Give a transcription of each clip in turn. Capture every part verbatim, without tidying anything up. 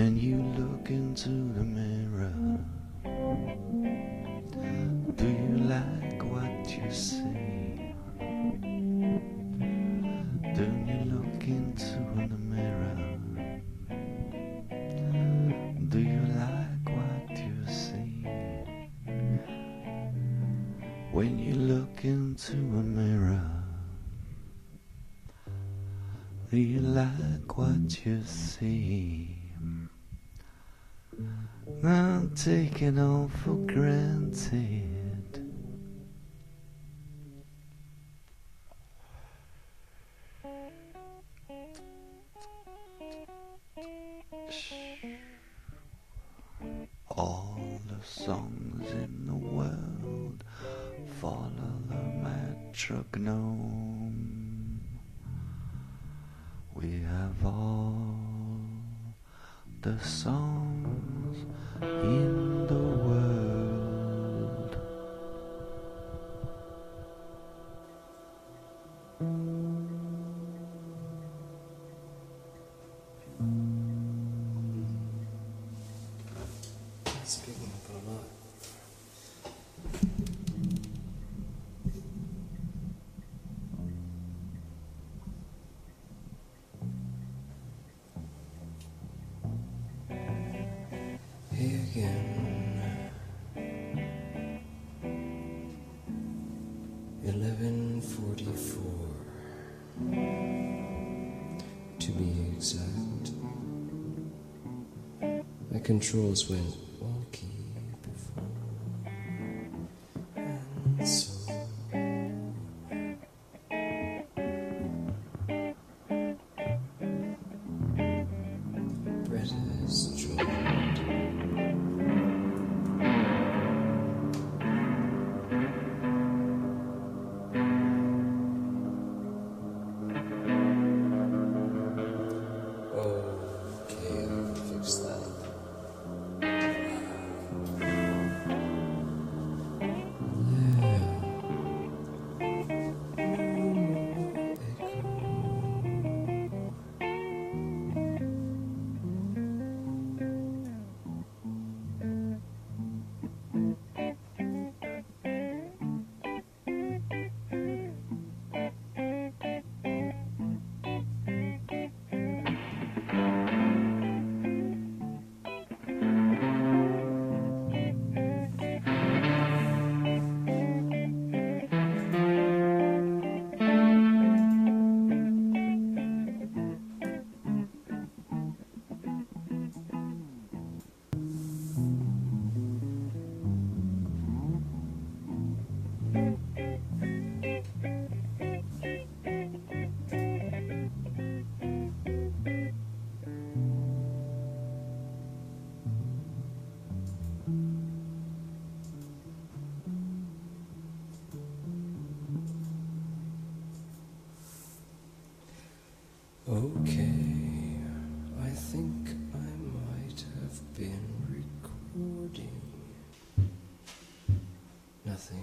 When you look into the mirror, do you like what you see? Do you look into the mirror? Do you like what you see? When you look into a mirror, do you like what you see? Not take it all for granted. All the songs in the world follow the metronome. We have all the songs in the world. It's picking up a lot. Here again, eleven forty-four, to be exact. My controls went wonky before, and so Brett has joined. Okay, I'll fix that. Okay, I think I might have been recording. Nothing.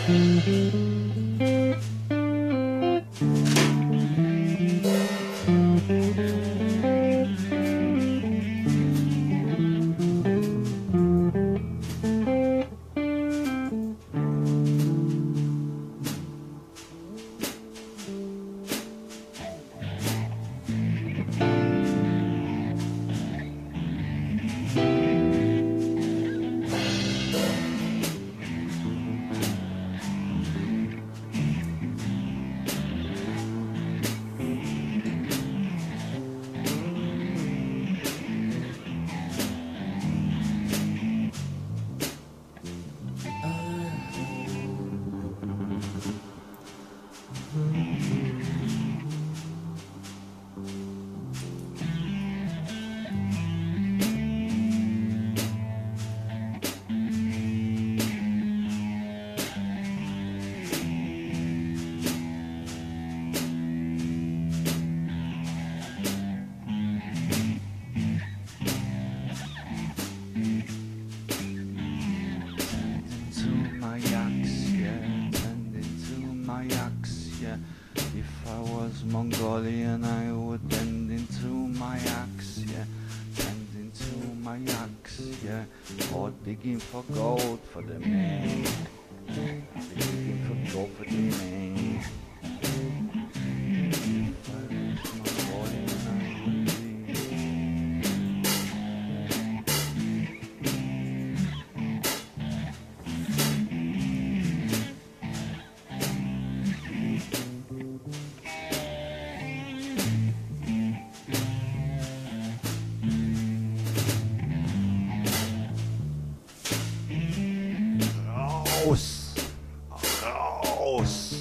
Mongolian, I would bend into my axe, yeah, bend into my axe, yeah, or digging for gold for the man, digging for gold for the man. If I was Mongolian, I would be. Raus! Raus!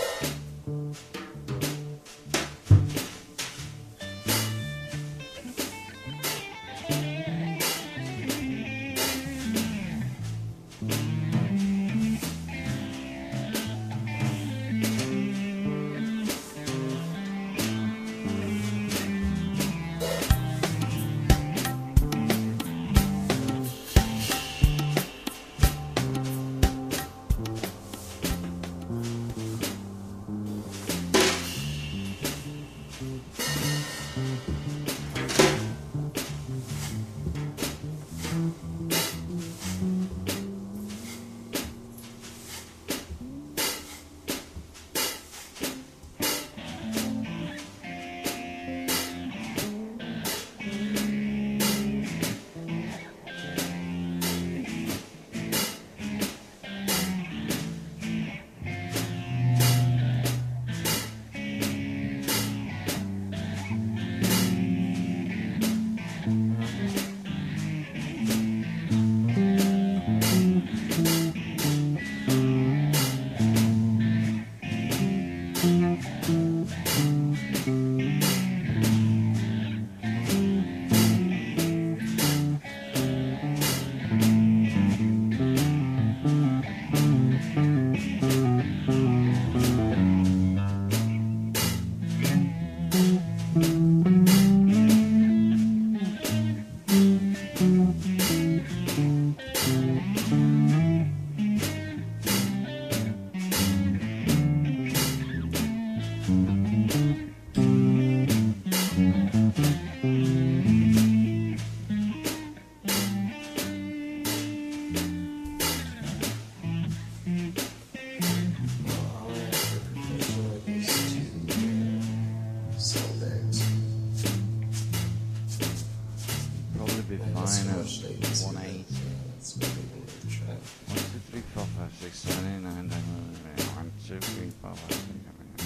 Be fine at one eight. One two three four five six seven eight nine ten eleven one two three four five six seven eight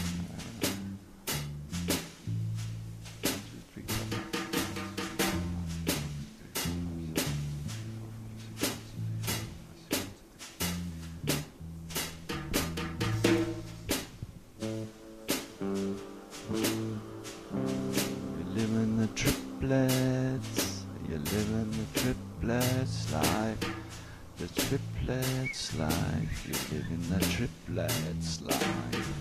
nine ten eleven. We live in the triplets. You live in the triplets life, the triplets life, you live in the triplets life.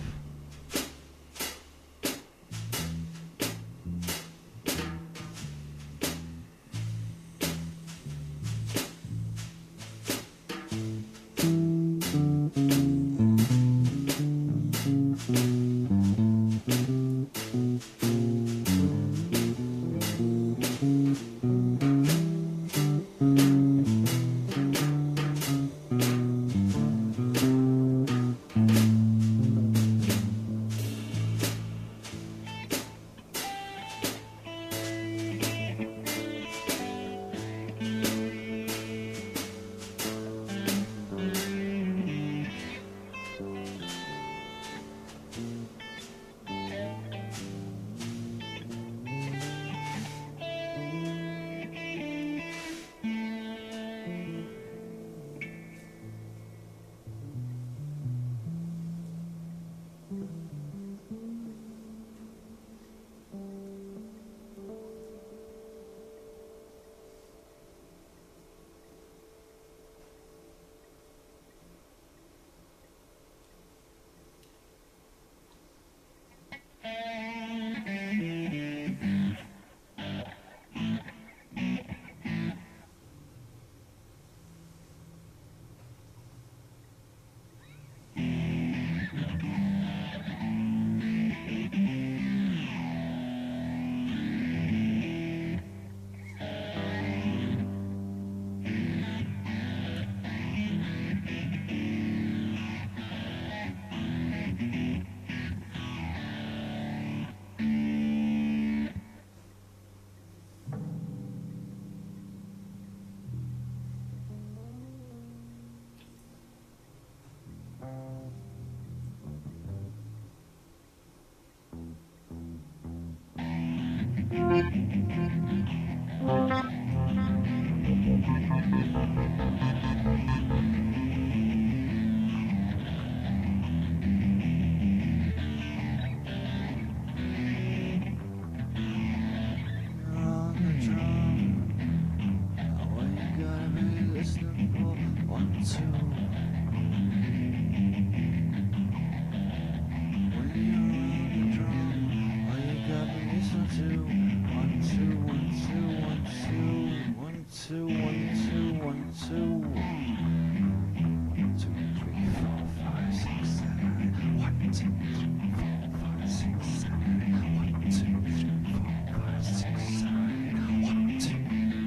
two, one, two, one, two, one, two, one, two, one, two, one, two. One, two, three, four, five, six, seven, eight. One, two, three, four, five, six, seven, eight. One, two, three, four, five, six, seven, eight. One, two.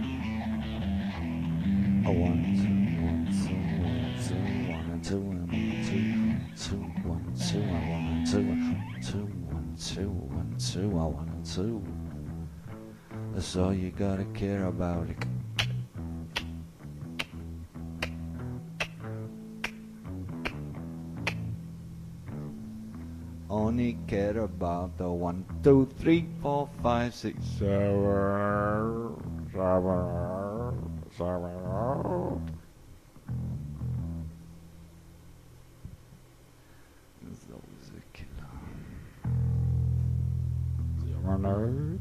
Oh, one, two, one, two, one, two, one, two, one, two, one, two, one, two, one, two, one, two, one, two, I want two. That's all you gotta care about it. Only care about the one, two, three, four, five, six, seven, seven, seven. There's always a killer. Zero nerd.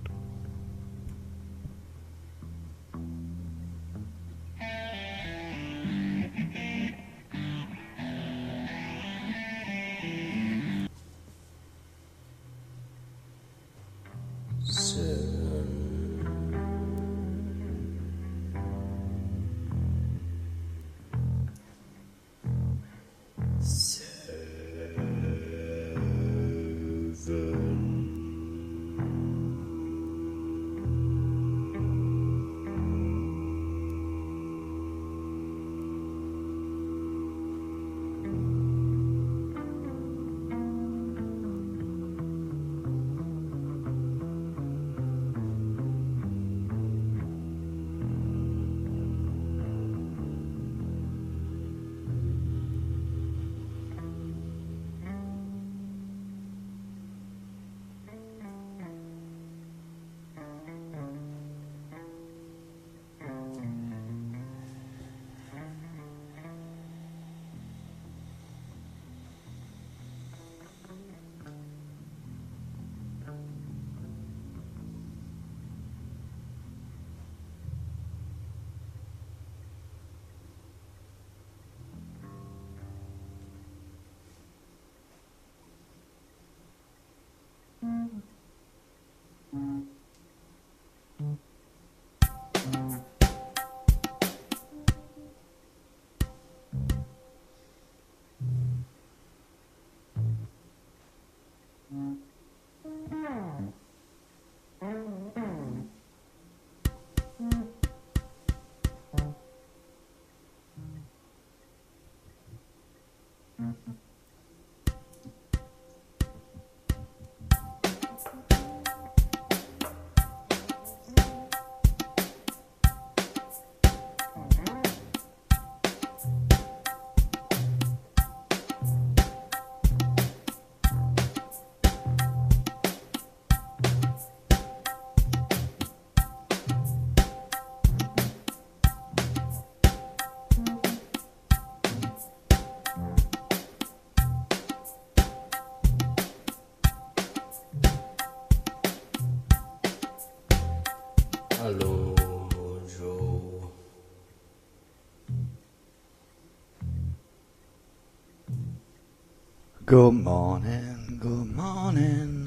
Hello, Joe. Good morning, good morning.